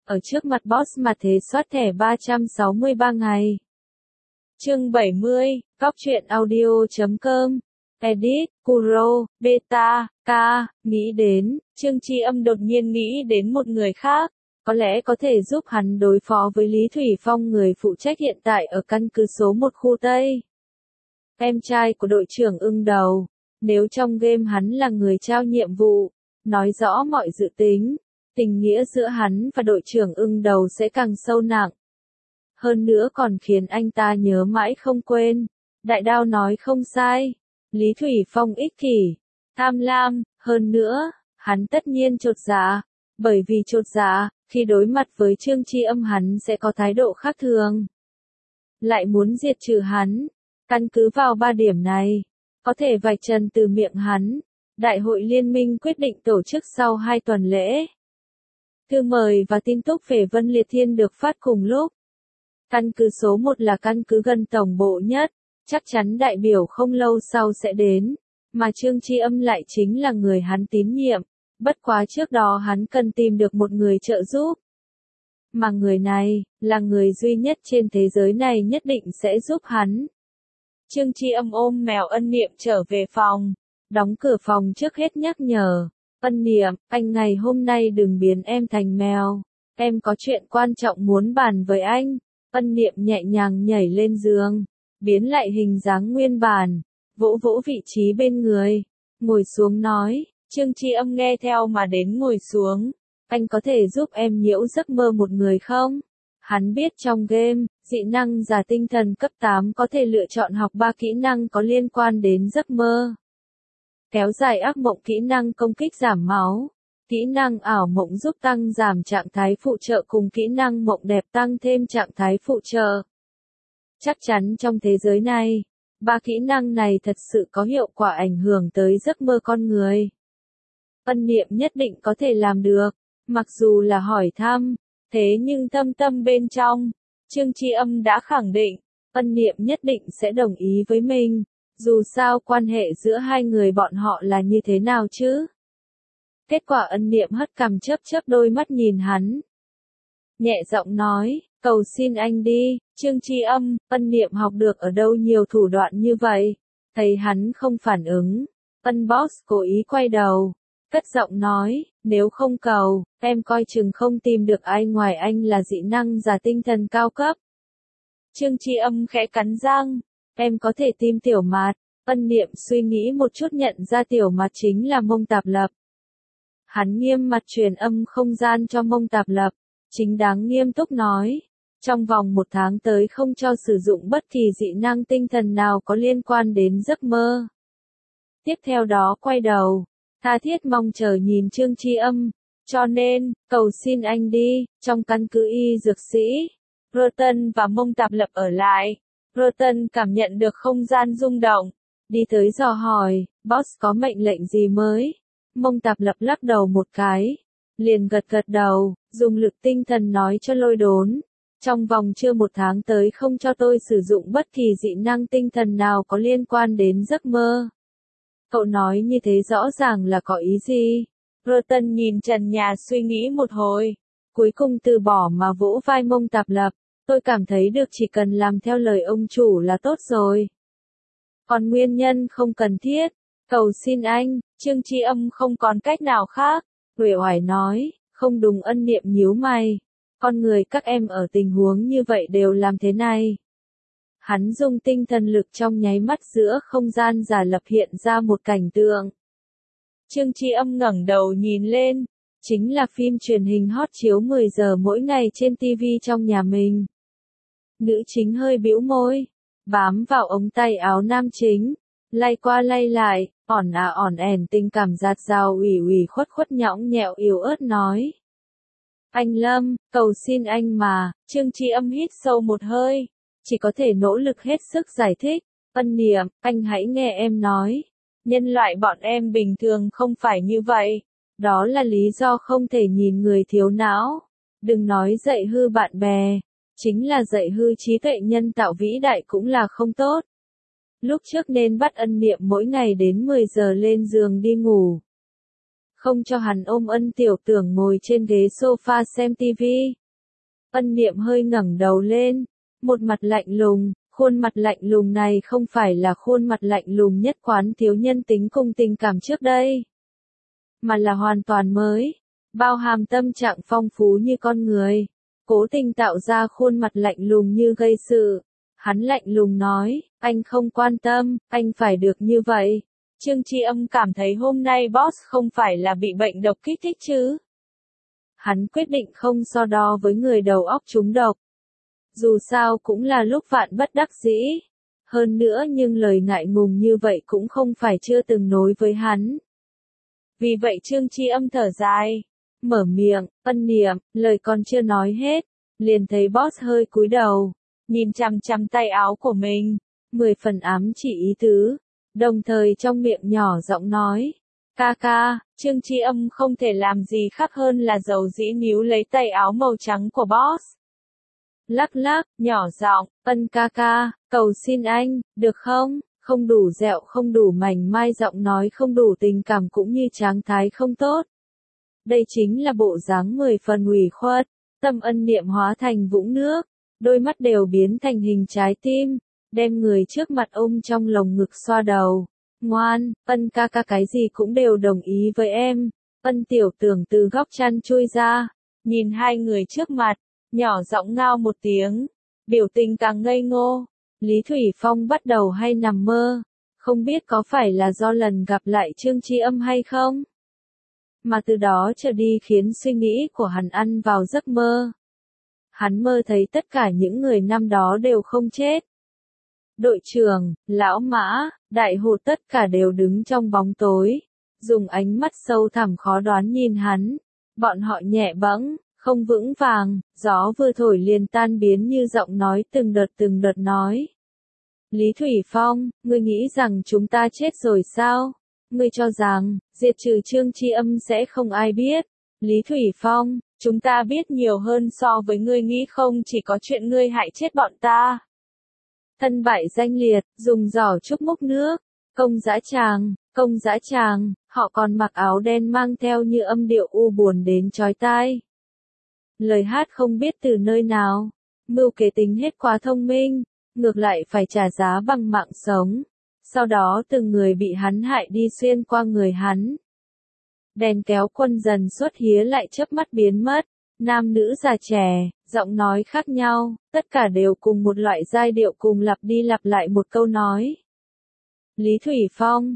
ở trước mặt boss mà thế soát thẻ 363 ngày. Chương 70, Góc truyện audio.com, Edit, Kuro, Beta, K, nghĩ đến, Trương Tri Âm đột nhiên nghĩ đến một người khác, có lẽ có thể giúp hắn đối phó với Lý Thủy Phong, người phụ trách hiện tại ở căn cứ số 1 khu Tây. Em trai của đội trưởng Ưng Đầu, nếu trong game hắn là người trao nhiệm vụ, nói rõ mọi dự tính, tình nghĩa giữa hắn và đội trưởng Ưng Đầu sẽ càng sâu nặng. Hơn nữa còn khiến anh ta nhớ mãi không quên. Đại Đao nói không sai. Lý Thủy Phong ích kỷ, tham lam, hơn nữa, hắn tất nhiên chột dạ. Bởi vì chột dạ, khi đối mặt với Trương Tri Âm hắn sẽ có thái độ khác thường. Lại muốn diệt trừ hắn. Căn cứ vào 3 điểm này, có thể vạch trần từ miệng hắn. Đại hội liên minh quyết định tổ chức sau 2 tuần lễ. Thư mời và tin tức về Vân Liệt Thiên được phát cùng lúc. Căn cứ số 1 là căn cứ gần tổng bộ nhất, chắc chắn đại biểu không lâu sau sẽ đến, mà Trương Tri Âm lại chính là người hắn tín nhiệm, bất quá trước đó hắn cần tìm được một người trợ giúp. Mà người này, là người duy nhất trên thế giới này nhất định sẽ giúp hắn. Trương Tri Âm ôm mèo Ân Niệm trở về phòng, đóng cửa phòng trước hết nhắc nhở, Ân Niệm, anh ngày hôm nay đừng biến em thành mèo, em có chuyện quan trọng muốn bàn với anh. Ân Niệm nhẹ nhàng nhảy lên giường, biến lại hình dáng nguyên bản, vỗ vỗ vị trí bên người, ngồi xuống nói, Trương Tri Âm nghe theo mà đến ngồi xuống, anh có thể giúp em nhiễu giấc mơ một người không? Hắn biết trong game, dị năng giả tinh thần cấp 8 có thể lựa chọn học 3 kỹ năng có liên quan đến giấc mơ. Kéo dài ác mộng, kỹ năng công kích giảm máu. Kỹ năng ảo mộng giúp tăng giảm trạng thái phụ trợ cùng kỹ năng mộng đẹp tăng thêm trạng thái phụ trợ. Chắc chắn trong thế giới này, 3 kỹ năng này thật sự có hiệu quả ảnh hưởng tới giấc mơ con người. Ân Niệm nhất định có thể làm được, mặc dù là hỏi thăm, thế nhưng thâm tâm bên trong, Trương Tri Âm đã khẳng định, Ân Niệm nhất định sẽ đồng ý với mình, dù sao quan hệ giữa hai người bọn họ là như thế nào chứ? Kết quả Ân Niệm hất cằm chớp chớp đôi mắt nhìn hắn. Nhẹ giọng nói, cầu xin anh đi, Trương Tri Âm, Ân Niệm học được ở đâu nhiều thủ đoạn như vậy. Thấy hắn không phản ứng, Ân Boss cố ý quay đầu, cất giọng nói, nếu không cầu, em coi chừng không tìm được ai ngoài anh là dị năng giả tinh thần cao cấp. Trương Tri Âm khẽ cắn răng, em có thể tìm Tiểu Mạt. Ân Niệm suy nghĩ một chút nhận ra Tiểu Mạt chính là Mông Tạp Lập. Hắn nghiêm mặt truyền âm không gian cho Mông Tạp Lập, chính đáng nghiêm túc nói, trong vòng 1 tháng tới không cho sử dụng bất kỳ dị năng tinh thần nào có liên quan đến giấc mơ. Tiếp theo đó quay đầu, tha thiết mong chờ nhìn Trương Tri Âm, cho nên, cầu xin anh đi, trong căn cứ y dược sĩ, Roten và Mông Tạp Lập ở lại. Roten cảm nhận được không gian rung động, đi tới dò hỏi, boss có mệnh lệnh gì mới? Mông Tạp Lập lắc đầu một cái, liền gật gật đầu, dùng lực tinh thần nói cho Lôi Đốn. Trong vòng chưa 1 tháng tới không cho tôi sử dụng bất kỳ dị năng tinh thần nào có liên quan đến giấc mơ. Cậu nói như thế rõ ràng là có ý gì? Roten nhìn trần nhà suy nghĩ một hồi, cuối cùng từ bỏ mà vỗ vai Mông Tạp Lập. Tôi cảm thấy được chỉ cần làm theo lời ông chủ là tốt rồi. Còn nguyên nhân không cần thiết. Cầu xin anh, Trương Tri Âm không còn cách nào khác. Uể oải nói, không đúng. Ân Niệm nhíu mày. Con người các em ở tình huống như vậy đều làm thế này. Hắn dùng tinh thần lực trong nháy mắt giữa không gian giả lập hiện ra một cảnh tượng. Trương Tri Âm ngẩng đầu nhìn lên, chính là phim truyền hình hot chiếu 10 giờ mỗi ngày trên TV trong nhà mình. Nữ chính hơi bĩu môi, bám vào ống tay áo nam chính, lay qua lay lại, ỏn ẻn tình cảm dạt dào ủy khuất nhõng nhẽo yếu ớt nói. Anh Lâm, cầu xin anh mà. Trương Tri Âm hít sâu một hơi, chỉ có thể nỗ lực hết sức giải thích. Ân Niệm, anh hãy nghe em nói. Nhân loại bọn em bình thường không phải như vậy. Đó là lý do không thể nhìn người thiếu não. Đừng nói dạy hư bạn bè. Chính là dạy hư trí tuệ nhân tạo vĩ đại cũng là không tốt. Lúc trước nên bắt Ân Niệm mỗi ngày đến 10 giờ lên giường đi ngủ. không cho hắn ôm Ân Tiểu Tưởng ngồi trên ghế sofa xem tivi. Ân Niệm hơi ngẩng đầu lên, một mặt lạnh lùng, khuôn mặt lạnh lùng này không phải là khuôn mặt lạnh lùng nhất quán thiếu nhân tính cùng tình cảm trước đây, mà là hoàn toàn mới, bao hàm tâm trạng phong phú như con người, cố tình tạo ra khuôn mặt lạnh lùng như gây sự. Hắn lạnh lùng nói, anh không quan tâm, anh phải được như vậy. Trương Tri Âm cảm thấy hôm nay boss không phải là bị bệnh độc kích thích chứ. Hắn quyết định không so đo với người đầu óc trúng độc. Dù sao cũng là lúc vạn bất đắc dĩ. Hơn nữa nhưng lời ngại ngùng như vậy cũng không phải chưa từng nói với hắn. Vì vậy Trương Tri Âm thở dài, mở miệng, Ân Niệm, lời còn chưa nói hết, liền thấy boss hơi cúi đầu, nhìn chằm chằm tay áo của mình, 10 phần ám chỉ ý tứ, đồng thời trong miệng nhỏ giọng nói, ca ca, Trương Tri Âm không thể làm gì khác hơn là dầu dĩ níu lấy tay áo màu trắng của boss. Lắc lắc, nhỏ giọng, Ân ca ca, cầu xin anh, được không? Không đủ dẹo, không đủ mảnh mai, giọng nói không đủ tình cảm cũng như tráng thái không tốt. Đây chính là bộ dáng 10 phần ủy khuất, tâm Ân Niệm hóa thành vũng nước, đôi mắt đều biến thành hình trái tim, đem người trước mặt ôm trong lồng ngực xoa đầu. Ngoan, Ân ca ca cái gì cũng đều đồng ý với em. Ân Tiểu Tưởng từ góc chăn chui ra, nhìn hai người trước mặt, nhỏ giọng ngao một tiếng, biểu tình càng ngây ngô. Lý Thủy Phong bắt đầu hay nằm mơ, không biết có phải là do lần gặp lại Trương Tri Âm hay không, mà từ đó trở đi khiến suy nghĩ của hắn ăn vào giấc mơ. Hắn mơ thấy tất cả những người năm đó đều không chết. Đội trưởng, lão Mã, đại hồ tất cả đều đứng trong bóng tối, dùng ánh mắt sâu thẳm khó đoán nhìn hắn. Bọn họ nhẹ bẫng, không vững vàng, gió vừa thổi liền tan biến như giọng nói từng đợt nói. Lý Thủy Phong, ngươi nghĩ rằng chúng ta chết rồi sao? Ngươi cho rằng, diệt trừ Trương Tri Âm sẽ không ai biết. Lý Thủy Phong, chúng ta biết nhiều hơn so với ngươi nghĩ, không chỉ có chuyện ngươi hại chết bọn ta. Thân bại danh liệt, dùng giỏ trúc múc nước, công dã tràng, họ còn mặc áo đen mang theo như âm điệu u buồn đến chói tai. Lời hát không biết từ nơi nào, mưu kế tính hết quá thông minh, ngược lại phải trả giá bằng mạng sống. Sau đó từng người bị hắn hại đi xuyên qua người hắn. Đèn kéo quân dần xuất hía lại chớp mắt biến mất, nam nữ già trẻ, giọng nói khác nhau, tất cả đều cùng một loại giai điệu cùng lặp đi lặp lại một câu nói. Lý Thủy Phong,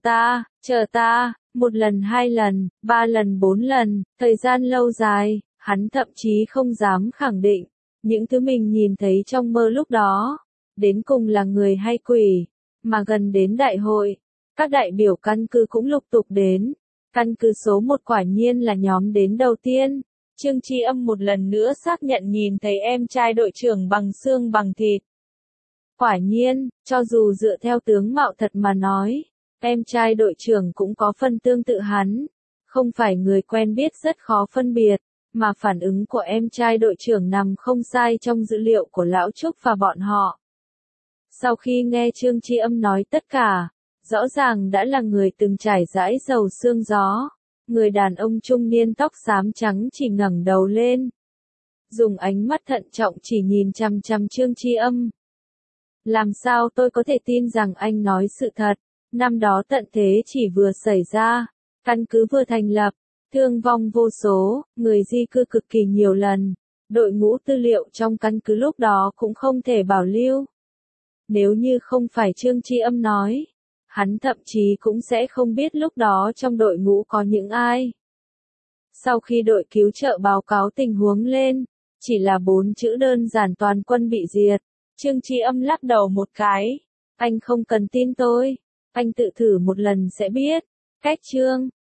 chờ ta, một lần, hai lần, ba lần, bốn lần, thời gian lâu dài, hắn thậm chí không dám khẳng định, những thứ mình nhìn thấy trong mơ lúc đó, đến cùng là người hay quỷ, mà gần đến đại hội, các đại biểu căn cứ cũng lục tục đến, căn cứ số 1 quả nhiên là nhóm đến đầu tiên. Trương Tri Âm một lần nữa xác nhận nhìn thấy em trai đội trưởng bằng xương bằng thịt. Quả nhiên, cho dù dựa theo tướng mạo thật mà nói, em trai đội trưởng cũng có phần tương tự hắn. Không phải người quen biết rất khó phân biệt, mà phản ứng của em trai đội trưởng nằm không sai trong dữ liệu của Lão Trúc và bọn họ. Sau khi nghe Trương Tri Âm nói tất cả, rõ ràng đã là người từng trải dãi dầu sương gió. Người đàn ông trung niên tóc xám trắng chỉ ngẩng đầu lên, dùng ánh mắt thận trọng chỉ nhìn chằm chằm Trương Tri Âm. Làm sao tôi có thể tin rằng anh nói sự thật? Năm đó tận thế chỉ vừa xảy ra, căn cứ vừa thành lập, thương vong vô số, người di cư cực kỳ nhiều lần, đội ngũ tư liệu trong căn cứ lúc đó cũng không thể bảo lưu. Nếu như không phải Trương Tri Âm nói, hắn thậm chí cũng sẽ không biết lúc đó trong đội ngũ có những ai. Sau khi đội cứu trợ báo cáo tình huống lên, chỉ là 4 chữ đơn giản: toàn quân bị diệt. Trương Tri Âm lắc đầu một cái. Anh không cần tin tôi. Anh tự thử một lần sẽ biết. Cách chương